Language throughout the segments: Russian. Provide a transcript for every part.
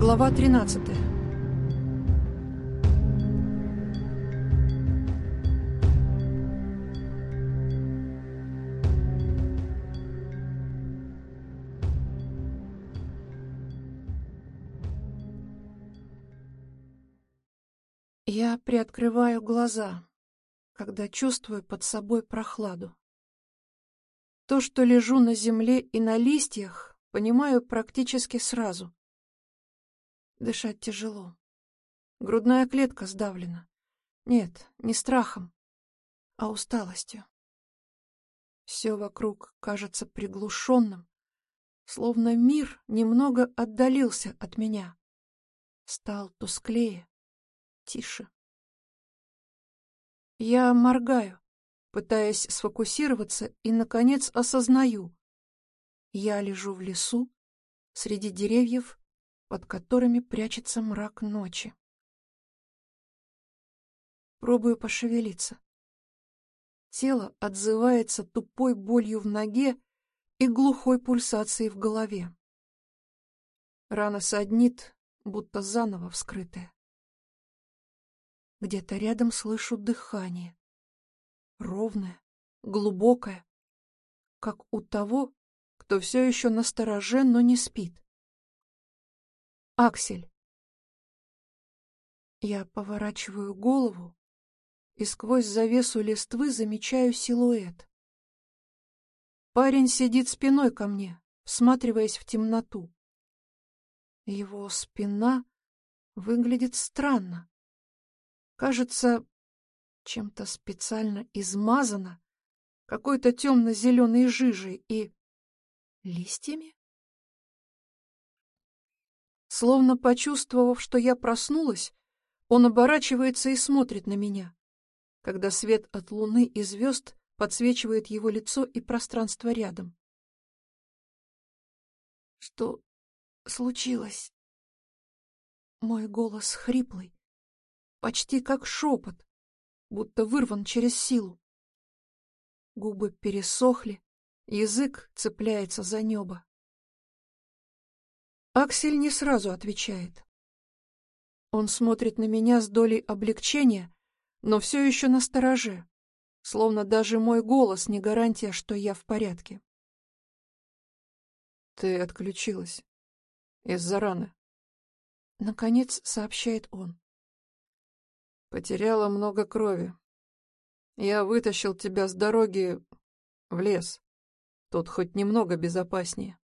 Глава 13. Я приоткрываю глаза, когда чувствую под собой прохладу. То, что лежу на земле и на листьях, понимаю практически сразу. Дышать тяжело. Грудная клетка сдавлена. Нет, не страхом, а усталостью. Все вокруг кажется приглушенным, словно мир немного отдалился от меня. Стал тусклее, тише. Я моргаю, пытаясь сфокусироваться, и, наконец, осознаю. Я лежу в лесу, среди деревьев, под которыми прячется мрак ночи. Пробую пошевелиться. Тело отзывается тупой болью в ноге и глухой пульсацией в голове. Рана саднит, будто заново вскрытая. Где-то рядом слышу дыхание. Ровное, глубокое, как у того, кто все еще настороже, но не спит. Аксель. Я поворачиваю голову и сквозь завесу листвы замечаю силуэт. Парень сидит спиной ко мне, всматриваясь в темноту. Его спина выглядит странно. Кажется, чем-то специально измазана, какой-то темно-зеленой жижей и листьями. Словно почувствовав, что я проснулась, он оборачивается и смотрит на меня, когда свет от луны и звезд подсвечивает его лицо и пространство рядом. Что случилось? Мой голос хриплый, почти как шепот, будто вырван через силу. Губы пересохли, язык цепляется за небо. Аксель не сразу отвечает. Он смотрит на меня с долей облегчения, но все еще настороже, словно даже мой голос не гарантия, что я в порядке. «Ты отключилась из-за раны», — наконец сообщает он. «Потеряла много крови. Я вытащил тебя с дороги в лес. Тут хоть немного безопаснее».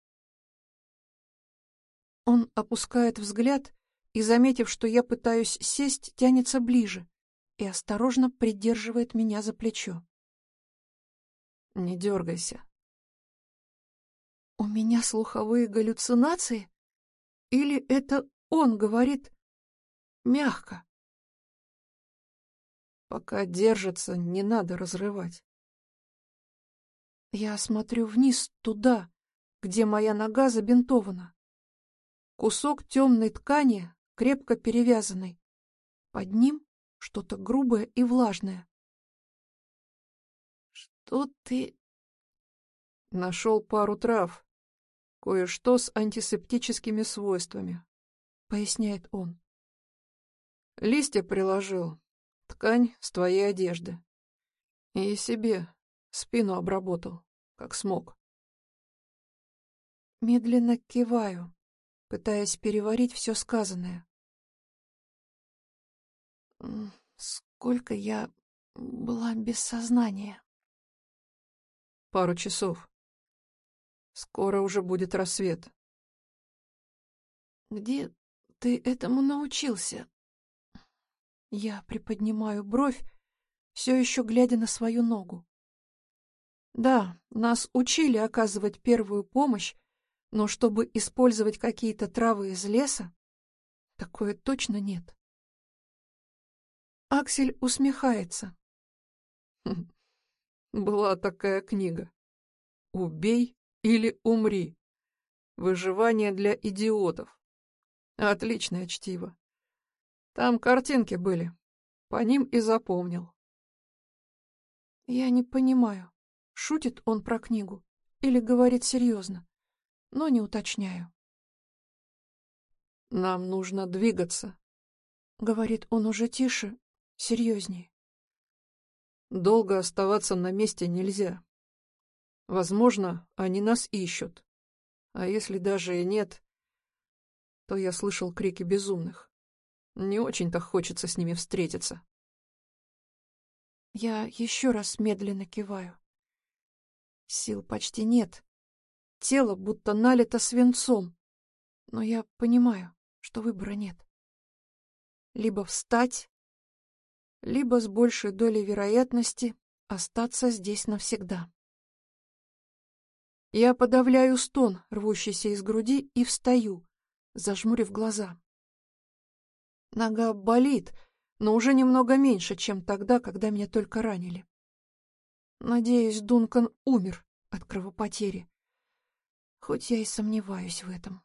Он опускает взгляд и, заметив, что я пытаюсь сесть, тянется ближе и осторожно придерживает меня за плечо. «Не дергайся». У меня слуховые галлюцинации? Или это он говорит мягко? Пока держится, не надо разрывать. Я смотрю вниз, туда, где моя нога забинтована. Кусок темной ткани, крепко перевязанный. Под ним что-то грубое и влажное. «Что ты...» «Нашел пару трав, кое-что с антисептическими свойствами», — поясняет он. «Листья приложил, ткань с твоей одежды. И себе спину обработал, как смог». Медленно киваю, пытаясь переварить все сказанное. Сколько я была без сознания? Пару часов. Скоро уже будет рассвет. Где ты этому научился? Я приподнимаю бровь, все еще глядя на свою ногу. Да, нас учили оказывать первую помощь, но чтобы использовать какие-то травы из леса, такое точно нет. Аксель усмехается. Была такая книга. «Убей или умри. Выживание для идиотов». Отличное чтиво. Там картинки были. По ним и запомнил. Я не понимаю, шутит он про книгу или говорит серьезно, но не уточняю. Нам нужно двигаться, — говорит он уже тише, серьезнее. Долго оставаться на месте нельзя. Возможно, они нас ищут. А если даже и нет, то я слышал крики безумных. Не очень-то хочется с ними встретиться. Я еще раз медленно киваю. Сил почти нет. Тело будто налито свинцом. Но я понимаю, что выбора нет. Либо встать, либо с большей долей вероятности остаться здесь навсегда. Я подавляю стон, рвущийся из груди, и встаю, зажмурив глаза. Нога болит, но уже немного меньше, чем тогда, когда меня только ранили. Надеюсь, Дункан умер от кровопотери, хоть я и сомневаюсь в этом.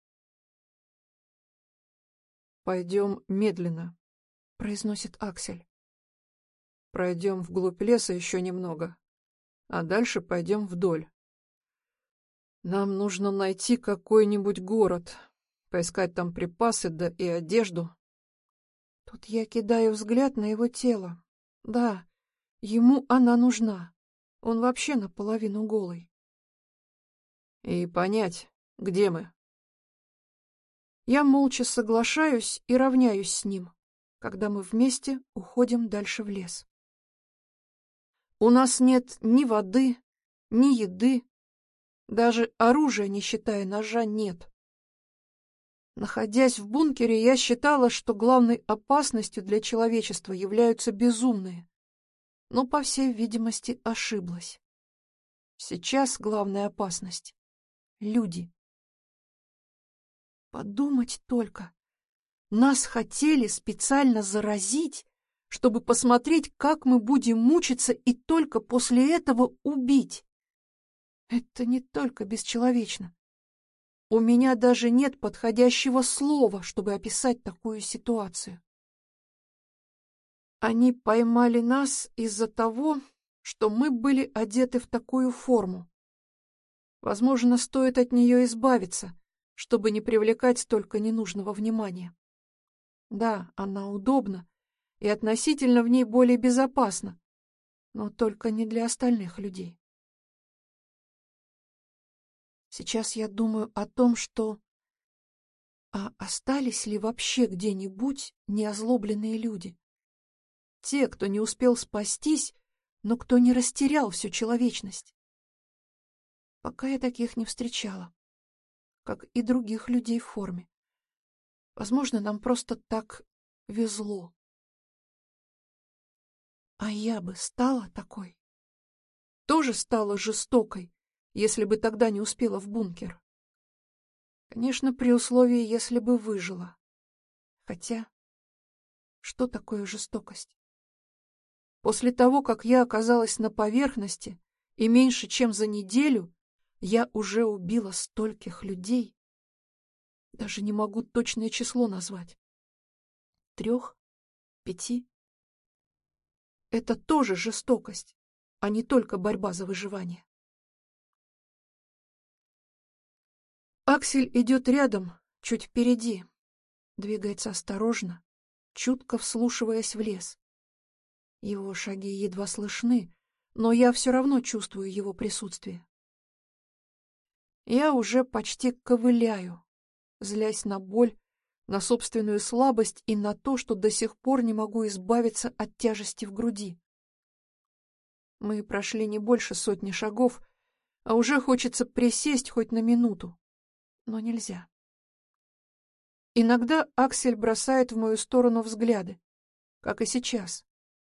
«Пойдем медленно», — произносит Аксель. «Пройдем вглубь леса еще немного, а дальше пойдем вдоль. Нам нужно найти какой-нибудь город, поискать там припасы, да и одежду». Тут я кидаю взгляд на его тело. Да, ему она нужна. Он вообще наполовину голый. И понять, где мы. Я молча соглашаюсь и равняюсь с ним, когда мы вместе уходим дальше в лес. У нас нет ни воды, ни еды, даже оружия, не считая ножа, нет. Находясь в бункере, я считала, что главной опасностью для человечества являются безумные, но, по всей видимости, ошиблась. Сейчас главная опасность — люди. Подумать только. Нас хотели специально заразить, чтобы посмотреть, как мы будем мучиться, и только после этого убить. Это не только бесчеловечно. У меня даже нет подходящего слова, чтобы описать такую ситуацию. Они поймали нас из-за того, что мы были одеты в такую форму. Возможно, стоит от нее избавиться, чтобы не привлекать столько ненужного внимания. Да, она удобна, и относительно в ней более безопасно, но только не для остальных людей. Сейчас я думаю о том, что... А остались ли вообще где-нибудь неозлобленные люди? Те, кто не успел спастись, но кто не растерял всю человечность. Пока я таких не встречала, как и других людей в форме. Возможно, нам просто так везло. А я бы стала такой. Тоже стала жестокой, если бы тогда не успела в бункер. Конечно, при условии, если бы выжила. Хотя, что такое жестокость? После того, как я оказалась на поверхности, и меньше чем за неделю, я уже убила стольких людей. Даже не могу точное число назвать. 3, 5. Это тоже жестокость, а не только борьба за выживание. Аксель идет рядом, чуть впереди, двигается осторожно, чутко вслушиваясь в лес. Его шаги едва слышны, но я все равно чувствую его присутствие. Я уже почти ковыляю, злясь на боль, на собственную слабость и на то, что до сих пор не могу избавиться от тяжести в груди. Мы прошли не больше 100 шагов, а уже хочется присесть хоть на минуту, но нельзя. Иногда Аксель бросает в мою сторону взгляды, как и сейчас.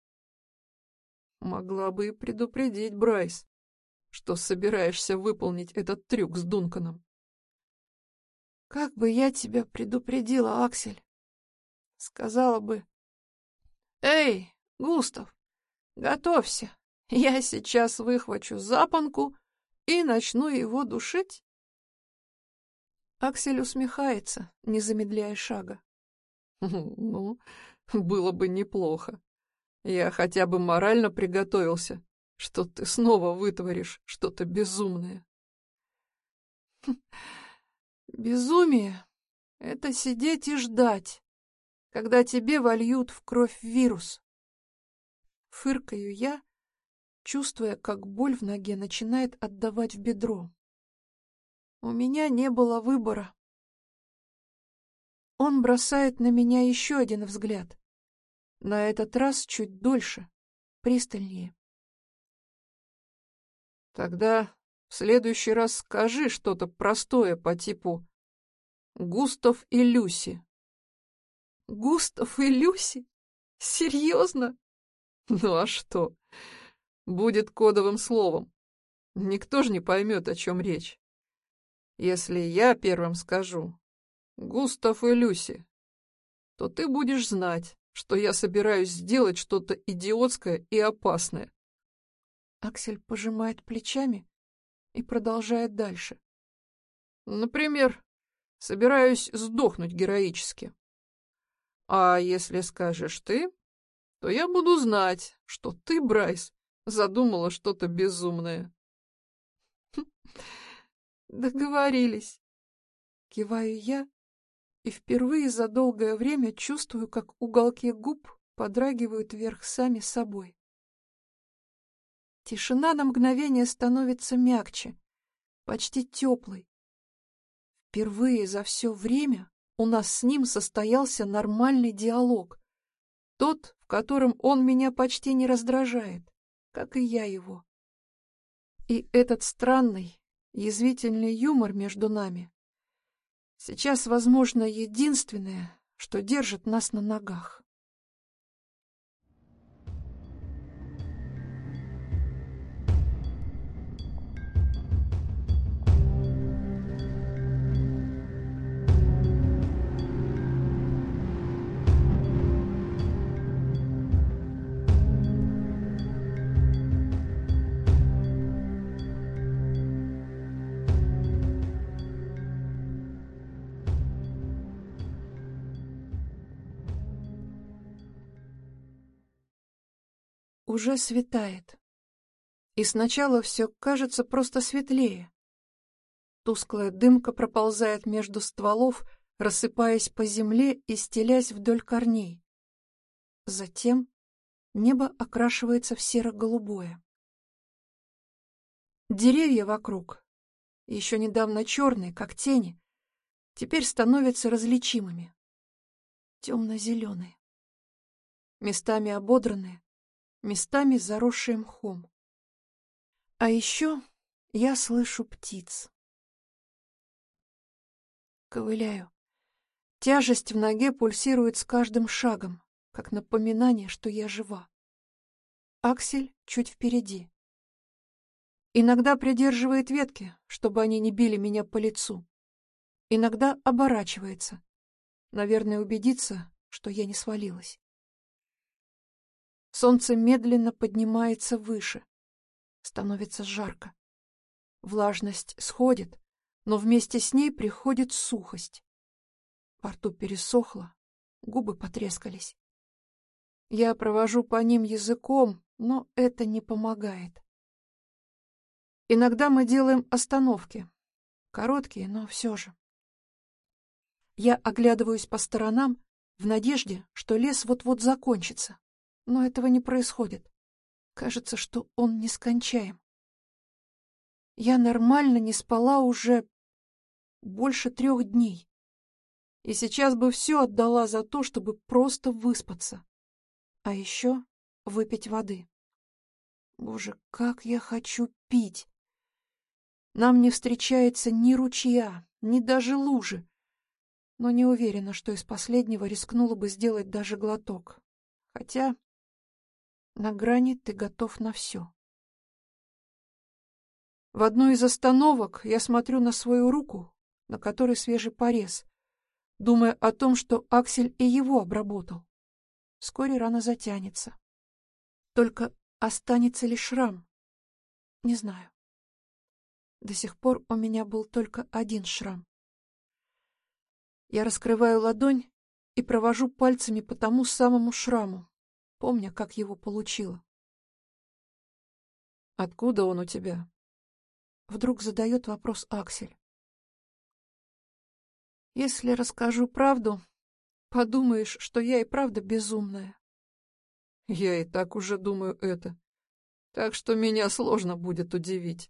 Могла бы и предупредить, Брайс, что собираешься выполнить этот трюк с Дунканом. Как бы я тебя предупредила, Аксель? Сказала бы: «Эй, Густав, готовься, я сейчас выхвачу запонку и начну его душить». Аксель усмехается, не замедляя шага. «Ну, было бы неплохо. Я хотя бы морально приготовился, что ты снова вытворишь что-то безумное». «Безумие Это сидеть и ждать, когда тебе вольют в кровь вирус. Фыркаю я, чувствуя, как боль в ноге начинает отдавать в бедро. У меня не было выбора. Он бросает на меня еще один взгляд. На этот раз чуть дольше, пристальнее. Тогда в следующий раз скажи что-то простое по типу «Густав и Люси». Густав и Люси? Серьезно? Ну а что? Будет кодовым словом. Никто же не поймет, о чем речь. Если я первым скажу «Густав и Люси», то ты будешь знать, что я собираюсь сделать что-то идиотское и опасное. Аксель пожимает плечами и продолжает дальше. Например, собираюсь сдохнуть героически. А если скажешь ты, то я буду знать, что ты, Брайс, задумала что-то безумное. Договорились. Киваю я и впервые за долгое время чувствую, как уголки губ подрагивают вверх сами собой. Тишина на мгновение становится мягче, почти теплой. Впервые за все время у нас с ним состоялся нормальный диалог. Тот, в котором он меня почти не раздражает, как и я его. И этот странный, язвительный юмор между нами сейчас, возможно, единственное, что держит нас на ногах. Уже светает. И сначала все кажется просто светлее. Тусклая дымка проползает между стволов, рассыпаясь по земле и стелясь вдоль корней. Затем небо окрашивается в серо-голубое. Деревья вокруг, еще недавно черные, как тени, теперь становятся различимыми. Темно-зеленые. Местами ободранные, местами заросшие мхом. А еще я слышу птиц. Ковыляю. Тяжесть в ноге пульсирует с каждым шагом, как напоминание, что я жива. Аксель чуть впереди. Иногда придерживает ветки, чтобы они не били меня по лицу. Иногда оборачивается. Наверное, убедиться, что я не свалилась. Солнце медленно поднимается выше. Становится жарко. Влажность сходит, но вместе с ней приходит сухость. Во рту пересохло, губы потрескались. Я провожу по ним языком, но это не помогает. Иногда мы делаем остановки. Короткие, но все же. Я оглядываюсь по сторонам в надежде, что лес вот-вот закончится. Но этого не происходит. Кажется, что он нескончаем. Я нормально не спала уже больше 3 дней. И сейчас бы все отдала за то, чтобы просто выспаться. А еще выпить воды. Боже, как я хочу пить! Нам не встречается ни ручья, ни даже лужи. Но не уверена, что из последнего рискнула бы сделать даже глоток. Хотя на грани ты готов на все. В одну из остановок я смотрю на свою руку, на которой свежий порез, думая о том, что Аксель и его обработал. Вскоре рана затянется. Только останется ли шрам? Не знаю. До сих пор у меня был только один шрам. Я раскрываю ладонь и провожу пальцами по тому самому шраму, помня, как его получила. «Откуда он у тебя?» Вдруг задает вопрос Аксель. Если расскажу правду, подумаешь, что я и правда безумная. Я и так уже думаю это. Так что меня сложно будет удивить.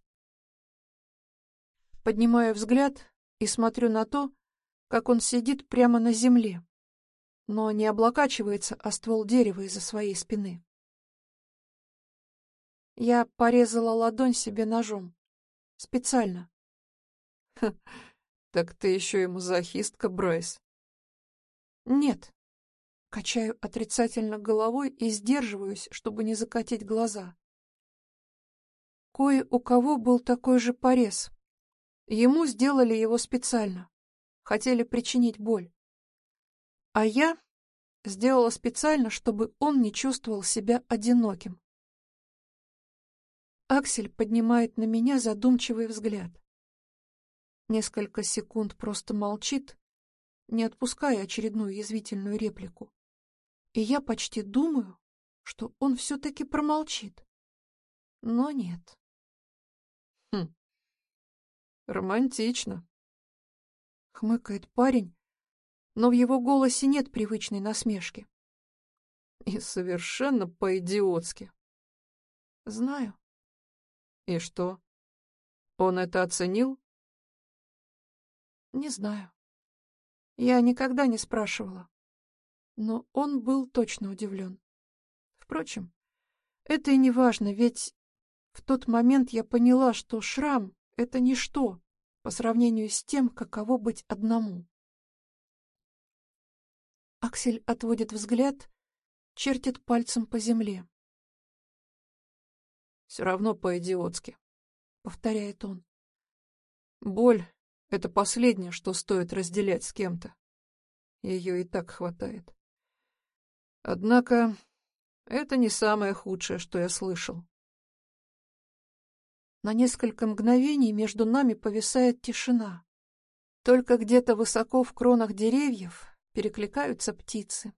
Поднимаю взгляд и смотрю на то, как он сидит прямо на земле, но не облокачивается о ствол дерева из-за своей спины. Я порезала ладонь себе ножом. Специально. Так ты еще и мазохистка, Брайс. Нет. Качаю отрицательно головой и сдерживаюсь, чтобы не закатить глаза. Кое у кого был такой же порез. Ему сделали его специально. Хотели причинить боль. А я сделала специально, чтобы он не чувствовал себя одиноким. Аксель поднимает на меня задумчивый взгляд. Несколько секунд просто молчит, не отпуская очередную язвительную реплику. И я почти думаю, что он все-таки промолчит. Но нет. Хм, романтично. Хмыкает парень, но в его голосе нет привычной насмешки. И совершенно по-идиотски. Знаю. И что? Он это оценил? Не знаю. Я никогда не спрашивала. Но он был точно удивлен. Впрочем, это и не важно, ведь в тот момент я поняла, что шрам — это ничто по сравнению с тем, каково быть одному. Аксель отводит взгляд, чертит пальцем по земле. Все равно по-идиотски, Повторяет он. Боль — это последнее, что стоит разделять с кем-то. Ее и так хватает. Однако это не самое худшее, что я слышал. На несколько мгновений между нами повисает тишина. Только где-то высоко в кронах деревьев перекликаются птицы.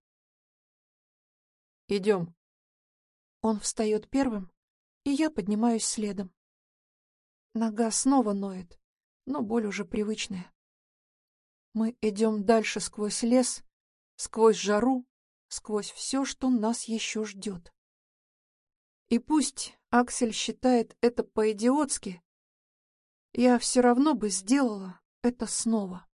Идем. Он встает первым, и я поднимаюсь следом. Нога снова ноет, но боль уже привычная. Мы идем дальше сквозь лес, сквозь жару, сквозь все, что нас еще ждет. И пусть Аксель считает это по-идиотски, я все равно бы сделала это снова.